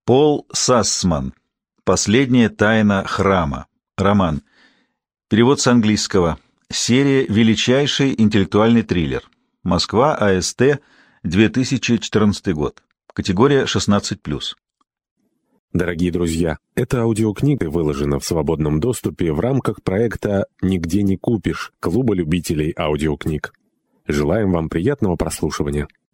Пол Сассман. Последняя тайна храма. Роман. Перевод с английского. Серия «Величайший интеллектуальный триллер». Москва, АСТ, 2014 год. Категория 16+. Дорогие друзья, эта аудиокнига выложена в свободном доступе в рамках проекта «Нигде не купишь» Клуба любителей аудиокниг. Желаем вам приятного прослушивания.